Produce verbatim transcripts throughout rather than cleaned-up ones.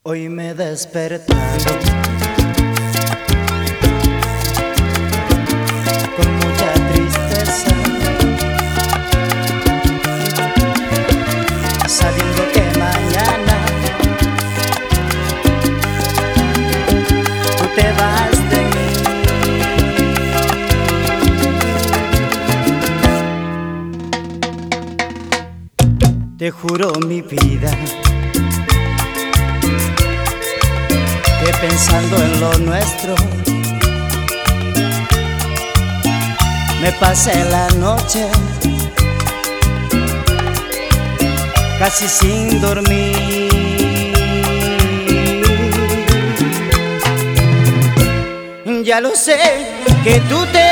Hoy me he despertado con mucha tristeza, sabiendo que mañana tú te vas de mí. Te juro mi vida que pensando en lo nuestro me pasé la noche casi sin dormir. Ya lo sé que tú te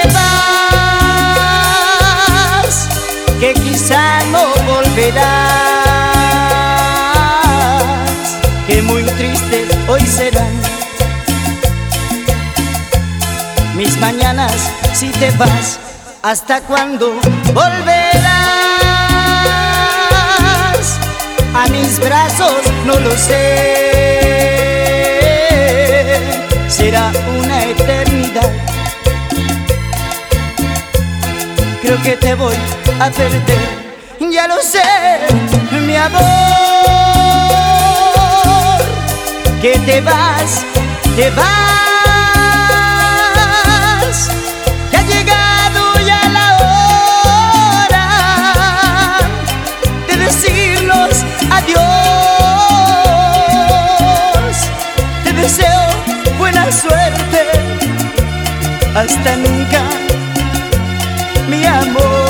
vas, que quizá no volverás, que muy tristes hoy serán mis mañanas si te vas. ¿Hasta cuándo volverás a mis brazos? No lo sé, será una eternidad. Creo que te voy a perder, ya lo sé, mi amor, que te vas, te vas, que ha llegado ya la hora de decirnos adiós. Te deseo buena suerte, hasta nunca, mi amor.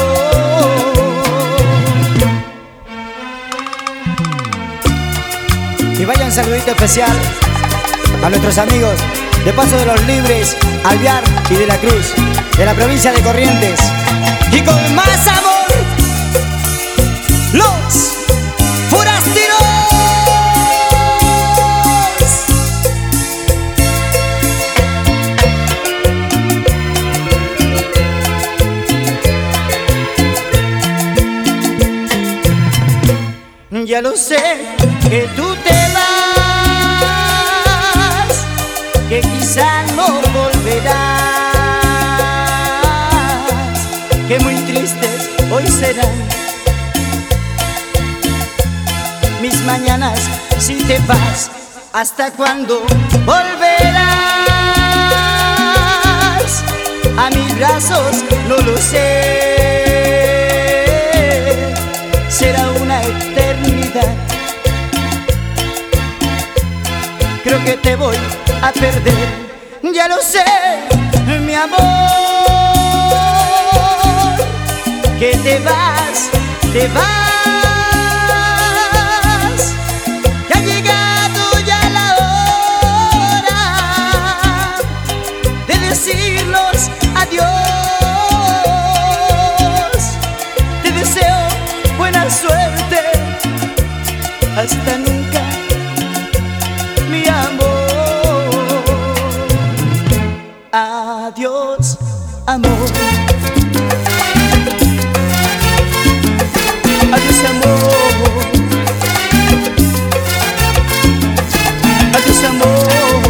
Y vaya un saludito especial a nuestros amigos de Paso de los Libres, Alvear y de la Cruz, de la provincia de Corrientes. Y con más amor, los forasteros. Ya lo sé que tú te vas, que quizá no volverás, que muy tristes hoy serán mis mañanas si te vas. ¿Hasta cuándo volverás a mis brazos? No lo sé, será una eternidad. Creo que te voy a perder, ya lo sé, mi amor, que te vas, te vas, que ha llegado ya la hora de decirnos adiós. Te deseo buena suerte, hasta nunca, mi amor. Adiós, amor. Adiós, amor. Adiós, amor.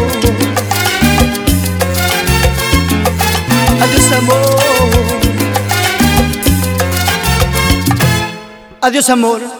Adiós, amor. Adiós, amor.